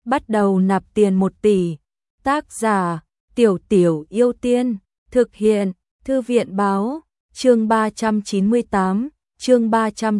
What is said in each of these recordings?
bắt đầu nạp tiền 1 tỷ. Tác giả, Tiểu Tiểu Yêu Tiên, thực hiện, Thư viện báo, chương 398, chương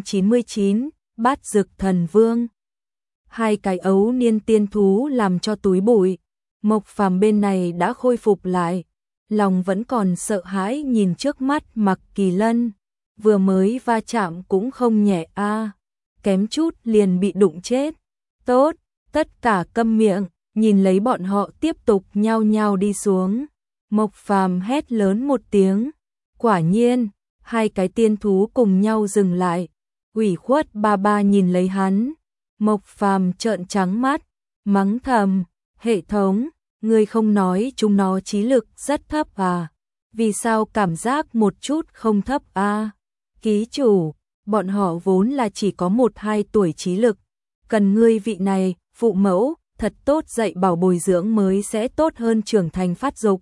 399, Bát Dực Thần Vương. Hai cái ấu niên tiên thú làm cho túi bụi, Mộc Phàm bên này đã khôi phục lại, lòng vẫn còn sợ hãi nhìn trước mắt Mặc Kỳ Lân, vừa mới va chạm cũng không nhẹ a, kém chút liền bị đụng chết. Tốt, tất cả câm miệng, nhìn lấy bọn họ tiếp tục nhao nhao đi xuống. Mộc Phàm hét lớn một tiếng, quả nhiên, hai cái tiên thú cùng nhau dừng lại. Ủy khuất ba nhìn lấy hắn, Mộc Phàm trợn trắng mắt, mắng thầm, hệ thống, ngươi không nói chúng nó trí lực rất thấp à? Vì sao cảm giác một chút không thấp à? Ký chủ, bọn họ vốn là chỉ có 1-2 tuổi trí lực, cần ngươi vị này, phụ mẫu, thật tốt dạy bảo bồi dưỡng mới sẽ tốt hơn trưởng thành phát dục.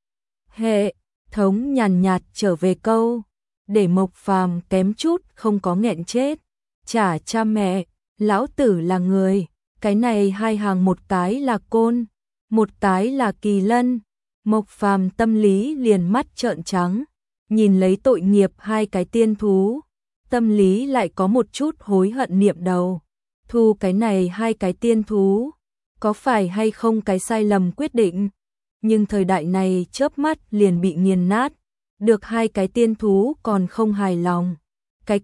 Hệ thống nhàn nhạt trở về câu, để Mộc Phàm kém chút không có nghẹn chết. Chả cha mẹ, lão tử là người, cái này hai hàng một cái là Côn, một cái là Kỳ Lân. Mộc Phàm tâm lý liền mắt trợn trắng, nhìn lấy tội nghiệp hai cái tiên thú, tâm lý lại có một chút hối hận niệm đầu. Thu cái này hai cái tiên thú, có phải hay không cái sai lầm quyết định? Nhưng thời đại này chớp mắt liền bị nghiền nát, được hai cái tiên thú còn không hài lòng. Cái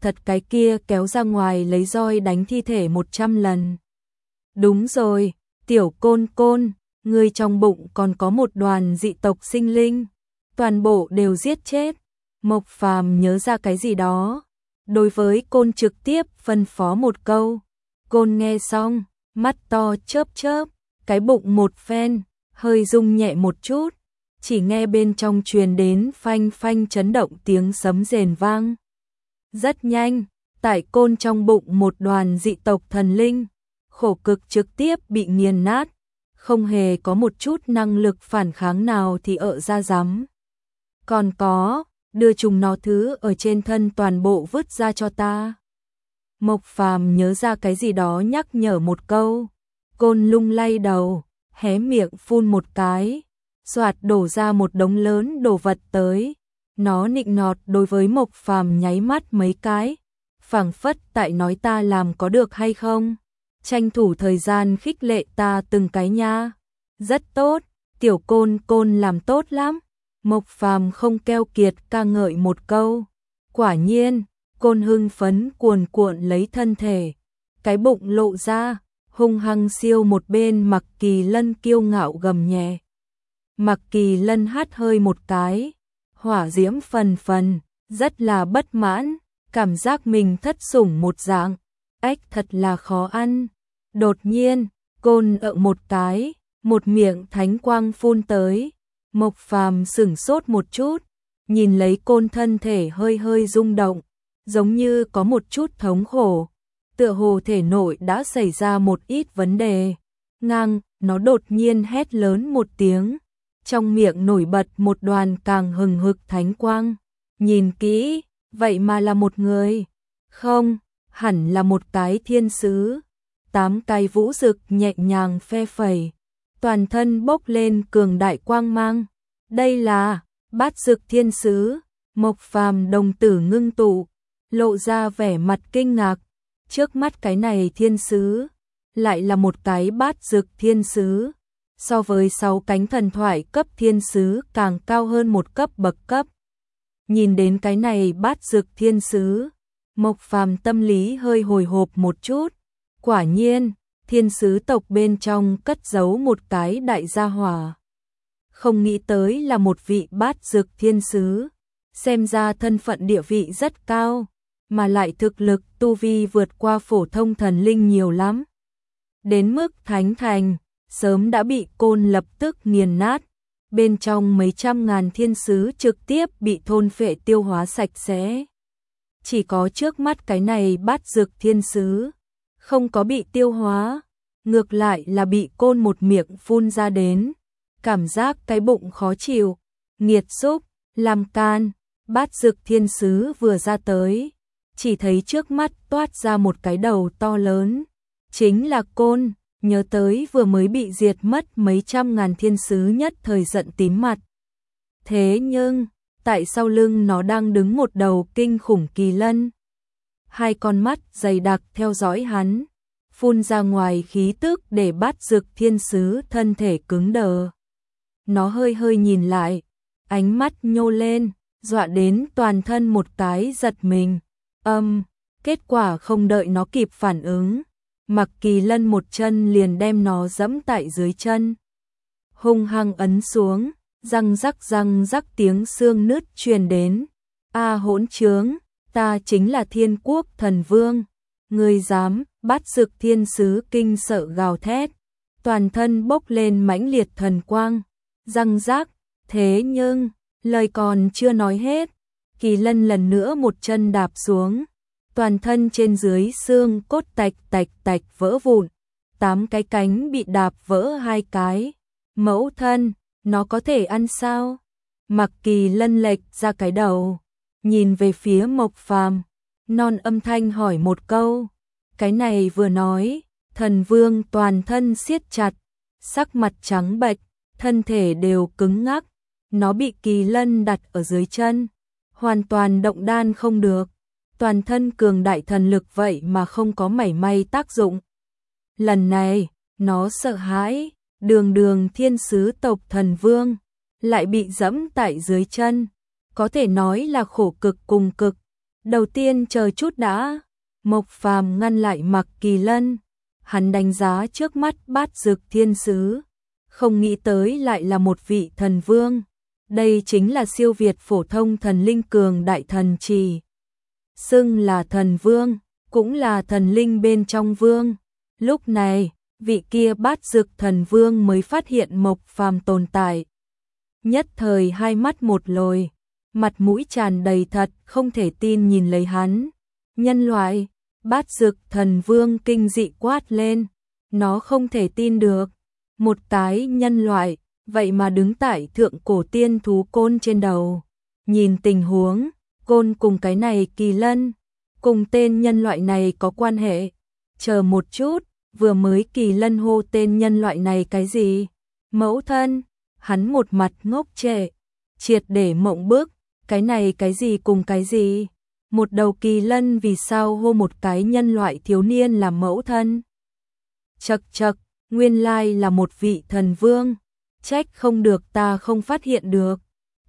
kia kéo ra ngoài lấy roi đánh thi thể 100 lần. Đúng rồi, tiểu Côn, ngươi trong bụng còn có một đoàn dị tộc sinh linh, toàn bộ đều giết chết. Mộc Phàm nhớ ra cái gì đó, đối với Côn trực tiếp phân phó một câu. Côn nghe xong, mắt to chớp chớp, cái bụng một phen, hơi rung nhẹ một chút, chỉ nghe bên trong truyền đến phanh phanh chấn động tiếng sấm rền vang. Rất nhanh, tại Côn trong bụng một đoàn dị tộc thần linh, khổ cực trực tiếp bị nghiền nát, không hề có một chút năng lực phản kháng nào thì ra rắm. Còn có, đưa chúng nó thứ ở trên thân toàn bộ vứt ra cho ta. Mộc Phàm nhớ ra cái gì đó nhắc nhở một câu, Côn lung lay đầu, hé miệng phun một cái, xoạt đổ ra một đống lớn đồ vật tới. Nó nịnh nọt đối với Mộc Phàm nháy mắt mấy cái, phảng phất tại nói ta làm có được hay không, tranh thủ thời gian khích lệ ta từng cái nha. Rất tốt, tiểu Côn làm tốt lắm. Mộc Phàm không keo kiệt ca ngợi một câu. Quả nhiên, Côn hưng phấn cuồn cuộn lấy thân thể, cái bụng lộ ra, hung hăng siêu một bên Mặc Kỳ Lân kiêu ngạo gầm nhẹ. Mặc Kỳ Lân hắt hơi một cái, hỏa diễm phần phần, rất là bất mãn, cảm giác mình thất sủng một dạng, ếch thật là khó ăn. Đột nhiên, Côn một cái, một miệng thánh quang phun tới. Mộc Phàm sửng sốt một chút, nhìn lấy Côn thân thể hơi hơi rung động, giống như có một chút thống khổ, tựa hồ thể nội đã xảy ra một ít vấn đề. Ngang, nó đột nhiên hét lớn một tiếng, trong miệng nổi bật một đoàn càng hừng hực thánh quang. Nhìn kỹ, vậy mà là một người. Không, hẳn là một cái thiên sứ. 8 cái vũ rực nhẹ nhàng phe phẩy, toàn thân bốc lên cường đại quang mang. Đây là Bát Dực Thiên Sứ. Mộc Phàm đồng tử ngưng tụ, lộ ra vẻ mặt kinh ngạc. Trước mắt cái này thiên sứ, lại là một cái Bát Dực Thiên Sứ. So với 6 cánh thần thoại cấp thiên sứ càng cao hơn một bậc cấp. Nhìn đến cái này Bát Dực Thiên Sứ, Mộc Phàm tâm lý hơi hồi hộp một chút. Quả nhiên, thiên sứ tộc bên trong cất giấu một cái đại gia hỏa. Không nghĩ tới là một vị Bát Dực Thiên Sứ, xem ra thân phận địa vị rất cao, mà lại thực lực tu vi vượt qua phổ thông thần linh nhiều lắm. Đến mức thánh thành, sớm đã bị Côn lập tức nghiền nát, bên trong mấy trăm ngàn thiên sứ trực tiếp bị thôn phệ tiêu hóa sạch sẽ. Chỉ có trước mắt cái này Bát Dực Thiên Sứ, không có bị tiêu hóa, ngược lại là bị Côn một miệng phun ra đến. Cảm giác cái bụng khó chịu, nghiệt xúc, làm can. Bát Dực Thiên Sứ vừa ra tới, chỉ thấy trước mắt toát ra một cái đầu to lớn, chính là Côn. nhớ tới vừa mới bị diệt mất mấy trăm ngàn thiên sứ nhất thời giận tím mặt. Thế nhưng, tại sau lưng nó đang đứng một đầu kinh khủng kỳ lân. Hai con mắt dày đặc theo dõi hắn, phun ra ngoài khí tức để bắt Dực thiên sứ thân thể cứng đờ. Nó hơi hơi nhìn lại, ánh mắt nhô lên, dọa đến toàn thân một cái giật mình. Kết quả không đợi nó kịp phản ứng, Mặc Kỳ Lân một chân liền đem nó dẫm tại dưới chân. Hung hăng ấn xuống, răng rắc tiếng xương nứt truyền đến. A hỗn trướng, ta chính là Thiên Quốc Thần Vương, ngươi dám? Bắt Dực thiên sứ kinh sợ gào thét, toàn thân bốc lên mãnh liệt thần quang. Răng rắc, thế nhưng, lời còn chưa nói hết, Kỳ Lân lần nữa một chân đạp xuống, toàn thân trên dưới xương cốt tạch vỡ vụn, 8 cái cánh bị đạp vỡ 2 cái. Mẫu thân, nó có thể ăn sao? Mặc Kỳ Lân lệch ra cái đầu, nhìn về phía Mộc Phàm, non âm thanh hỏi một câu. Cái này vừa nói, Thần Vương toàn thân siết chặt, sắc mặt trắng bệch, thân thể đều cứng ngắc. Nó bị Kỳ Lân đặt ở dưới chân, hoàn toàn động đan không được. Toàn thân cường đại thần lực vậy mà không có mảy may tác dụng. Lần này, nó sợ hãi, đường thiên sứ tộc Thần Vương, lại bị dẫm tại dưới chân. Có thể nói là khổ cực cùng cực. Đầu tiên chờ chút đã. Mộc Phàm ngăn lại Mặc Kỳ Lân. Hắn đánh giá trước mắt Bát Dực thiên sứ, không nghĩ tới lại là một vị thần vương. Đây chính là siêu việt phổ thông thần linh cường đại thần trì. Xưng là thần vương, cũng là thần linh bên trong vương. Lúc này, vị kia Bát Dực thần vương mới phát hiện Mộc Phàm tồn tại. Nhất thời hai mắt một lồi, mặt mũi tràn đầy thật không thể tin nhìn lấy hắn. Nhân loại, Bát Dực thần vương kinh dị quát lên, nó không thể tin được. Một cái nhân loại, vậy mà đứng tại thượng cổ tiên thú côn trên đầu. Nhìn tình huống, côn cùng cái này Kỳ Lân, cùng tên nhân loại này có quan hệ. Chờ một chút, vừa mới Kỳ Lân hô tên nhân loại này cái gì? Mẫu thân, hắn một mặt ngốc trệ, triệt để mộng bức, cái này cái gì cùng cái gì? Một đầu Kỳ Lân vì sao hô một cái nhân loại thiếu niên làm mẫu thân? Chậc, nguyên lai là một vị thần vương, trách không được ta không phát hiện được.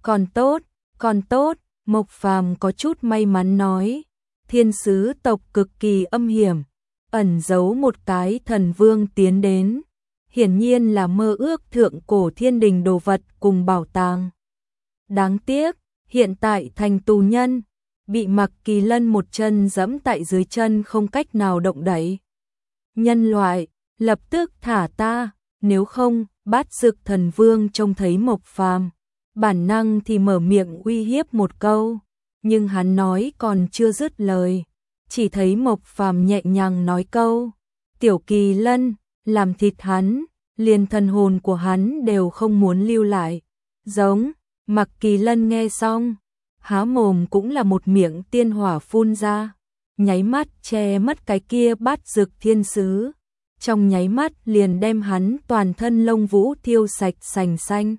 Còn tốt, Mộc Phàm có chút may mắn nói, thiên sứ tộc cực kỳ âm hiểm, ẩn giấu một cái thần vương tiến đến, hiển nhiên là mơ ước thượng cổ thiên đình đồ vật cùng bảo tàng. Đáng tiếc, hiện tại thành tù nhân, bị Mặc Kỳ Lân một chân giẫm tại dưới chân không cách nào động đậy. Nhân loại, lập tức thả ta, nếu không, Bát Dực thần vương trông thấy Mộc Phàm, bản năng thì mở miệng uy hiếp một câu, nhưng hắn nói còn chưa dứt lời, chỉ thấy Mộc Phàm nhẹ nhàng nói câu, tiểu Kỳ Lân, làm thịt hắn, liền thần hồn của hắn đều không muốn lưu lại. Giống, Mặc Kỳ Lân nghe xong, há mồm cũng là một miệng tiên hỏa phun ra, nháy mắt che mất cái kia Bát Dực thiên sứ, trong nháy mắt liền đem hắn toàn thân lông vũ thiêu sạch sành xanh.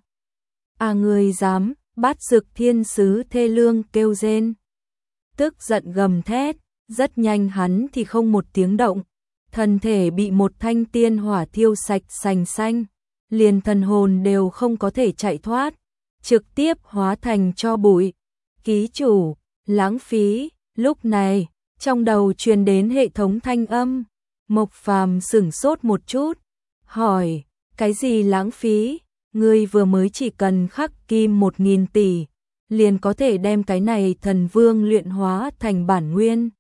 À ngươi dám? Bát Dực thiên sứ thê lương kêu rên, tức giận gầm thét, rất nhanh hắn thì không một tiếng động, thân thể bị một thanh tiên hỏa thiêu sạch sành xanh, liền thần hồn đều không có thể chạy thoát, trực tiếp hóa thành tro bụi. Ký chủ, lãng phí. Lúc này, trong đầu truyền đến hệ thống thanh âm. Mộc Phàm sửng sốt một chút, hỏi, cái gì lãng phí? Ngươi vừa mới chỉ cần khắc kim 1000 tỷ, liền có thể đem cái này thần vương luyện hóa thành bản nguyên.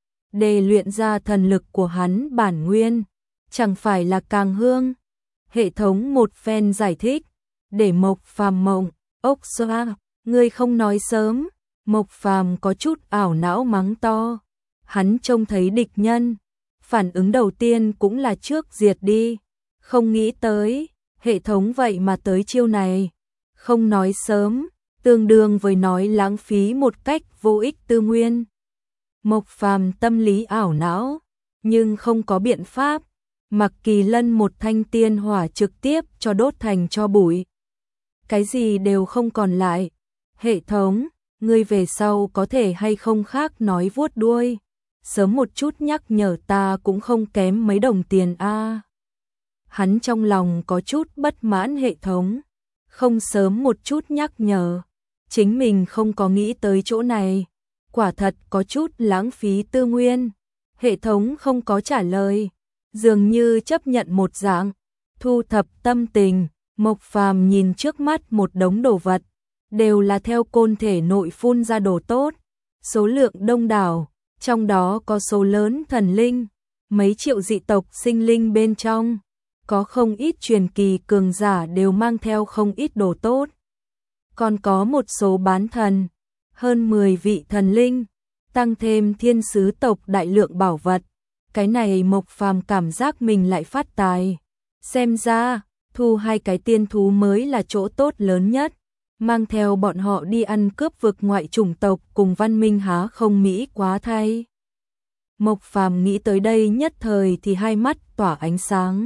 Để luyện ra thần lực của hắn bản nguyên, chẳng phải là càng hương? Hệ thống một phen giải thích, để Mộc Phàm mộng, ốc xoa, ngươi không nói sớm. Mộc Phàm có chút ảo não mắng to, hắn trông thấy địch nhân, phản ứng đầu tiên cũng là trước diệt đi, không nghĩ tới, hệ thống vậy mà tới chiêu này, không nói sớm, tương đương với nói lãng phí một cách vô ích tư nguyên. Mộc Phàm tâm lý ảo não, nhưng không có biện pháp, Mặc Kỳ Lân một thanh tiên hỏa trực tiếp cho đốt thành tro bụi. Cái gì đều không còn lại. Hệ thống, ngươi về sau có thể hay không khác nói vuốt đuôi. Sớm một chút nhắc nhở ta cũng không kém mấy đồng tiền a. Hắn trong lòng có chút bất mãn hệ thống. Không sớm một chút nhắc nhở. Chính mình không có nghĩ tới chỗ này. Quả thật có chút lãng phí tư nguyên. Hệ thống không có trả lời. Dường như chấp nhận một dạng. Thu thập tâm tình. Mộc Phàm nhìn trước mắt một đống đồ vật. Đều là theo côn thể nội phun ra đồ tốt. Số lượng đông đảo. Trong đó có số lớn thần linh. Mấy triệu dị tộc sinh linh bên trong. Có không ít truyền kỳ cường giả đều mang theo không ít đồ tốt. Còn có một số bán thần. Hơn 10 vị thần linh. Tăng thêm thiên sứ tộc đại lượng bảo vật. Cái này Mộc Phàm cảm giác mình lại phát tài. Xem ra, thu 2 cái tiên thú mới là chỗ tốt lớn nhất. Mang theo bọn họ đi ăn cướp vực ngoại chủng tộc cùng văn minh há không mỹ quá thay. Mộc Phàm nghĩ tới đây nhất thời thì hai mắt tỏa ánh sáng.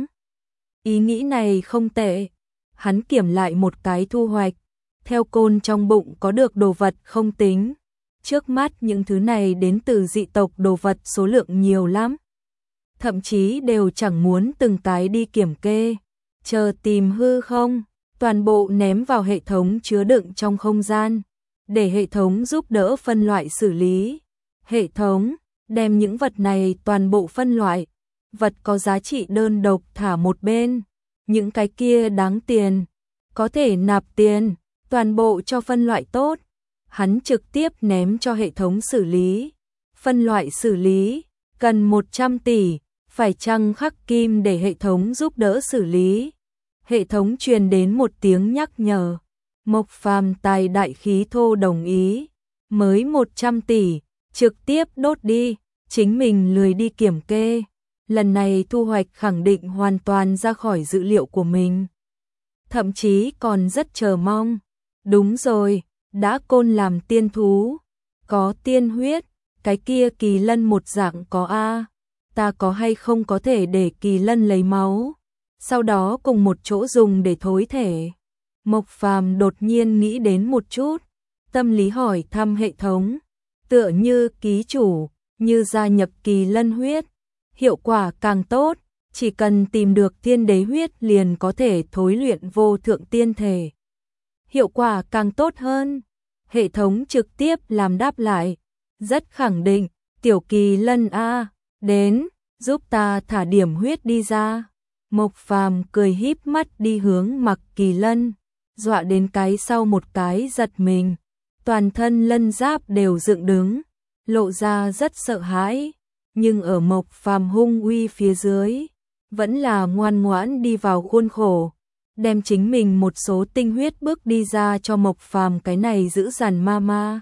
Ý nghĩ này không tệ. Hắn kiểm lại một cái thu hoạch. Theo côn trong bụng có được đồ vật không tính. Trước mắt những thứ này đến từ dị tộc đồ vật số lượng nhiều lắm. Thậm chí đều chẳng muốn từng cái đi kiểm kê. Chờ tìm hư không, toàn bộ ném vào hệ thống chứa đựng trong không gian. Để hệ thống giúp đỡ phân loại xử lý. Hệ thống đem những vật này toàn bộ phân loại. Vật có giá trị đơn độc thả một bên. Những cái kia đáng tiền, có thể nạp tiền, toàn bộ cho phân loại tốt. Hắn trực tiếp ném cho hệ thống xử lý. Phân loại xử lý, cần 100 tỷ, phải chăng khắc kim để hệ thống giúp đỡ xử lý. Hệ thống truyền đến một tiếng nhắc nhở. Mộc Phàm tài đại khí thô đồng ý. Mới 100 tỷ, trực tiếp đốt đi, chính mình lười đi kiểm kê. Lần này thu hoạch khẳng định hoàn toàn ra khỏi dữ liệu của mình. Thậm chí còn rất chờ mong. Đúng rồi, đã côn làm tiên thú. Có tiên huyết, cái kia Kỳ Lân một dạng có a. Ta có hay không có thể để Kỳ Lân lấy máu, sau đó cùng một chỗ dùng để thối thể. Mộc Phàm đột nhiên nghĩ đến một chút, tâm lý hỏi thăm hệ thống. Tựa như ký chủ, như gia nhập Kỳ Lân huyết. Hiệu quả càng tốt, chỉ cần tìm được thiên đế huyết liền có thể thối luyện vô thượng tiên thể. Hiệu quả càng tốt hơn. Hệ thống trực tiếp làm đáp lại. Rất khẳng định, tiểu Kỳ Lân a, đến, giúp ta thả điểm huyết đi ra. Mộc Phàm cười híp mắt đi hướng Mặc Kỳ Lân, dọa đến cái sau một cái giật mình. Toàn thân lân giáp đều dựng đứng, lộ ra rất sợ hãi. Nhưng ở Mộc Phàm hung uy phía dưới, vẫn là ngoan ngoãn đi vào khuôn khổ, đem chính mình một số tinh huyết bước đi ra cho Mộc Phàm cái này giữ dằn ma ma.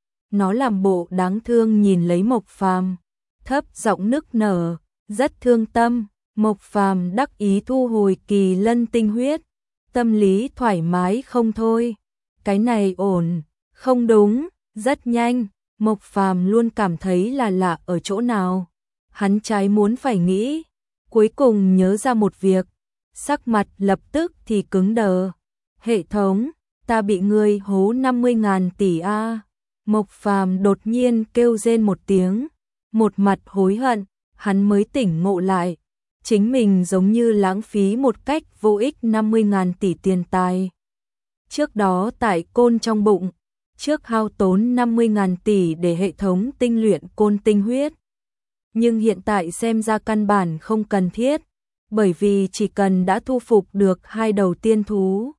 Nó làm bộ đáng thương nhìn lấy Mộc Phàm, thấp giọng nức nở, rất thương tâm. Mộc Phàm đắc ý thu hồi Kỳ Lân tinh huyết, tâm lý thoải mái không thôi. Cái này ổn, không đúng, rất nhanh. Mộc Phàm luôn cảm thấy là lạ ở chỗ nào. Hắn trái muốn phải nghĩ, cuối cùng nhớ ra một việc, sắc mặt lập tức thì cứng đờ. Hệ thống, ta bị ngươi hố 50.000 tỷ a. Mộc Phàm đột nhiên kêu rên một tiếng, một mặt hối hận, hắn mới tỉnh ngộ lại. Chính mình giống như lãng phí một cách vô ích 50.000 tỷ tiền tài. Trước đó tại côn trong bụng, trước hao tốn 50.000 tỷ để hệ thống tinh luyện côn tinh huyết. Nhưng hiện tại xem ra căn bản không cần thiết, bởi vì chỉ cần đã thu phục được 2 đầu tiên thú.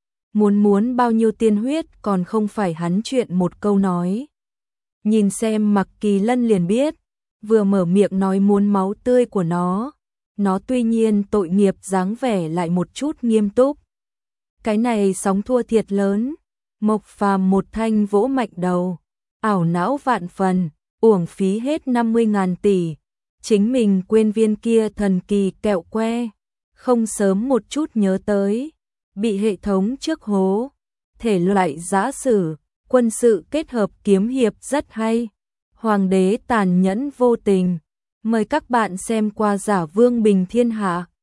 Muốn bao nhiêu tiên huyết còn không phải hắn chuyện một câu nói. Nhìn xem Mặc Kỳ Lân liền biết, vừa mở miệng nói muốn máu tươi của nó tuy nhiên tội nghiệp dáng vẻ lại một chút nghiêm túc. Cái này sóng thua thiệt lớn. Mộc Phàm một thanh vỗ mạnh đầu, ảo não vạn phần, uổng phí hết 50.000 tỷ. Chính mình quên viên kia thần kỳ kẹo que, không sớm một chút nhớ tới, bị hệ thống trước hố. Thể loại giã sử, quân sự kết hợp kiếm hiệp rất hay. Hoàng đế tàn nhẫn vô tình, Mời các bạn xem qua Giả Vương Bình Thiên Hạ.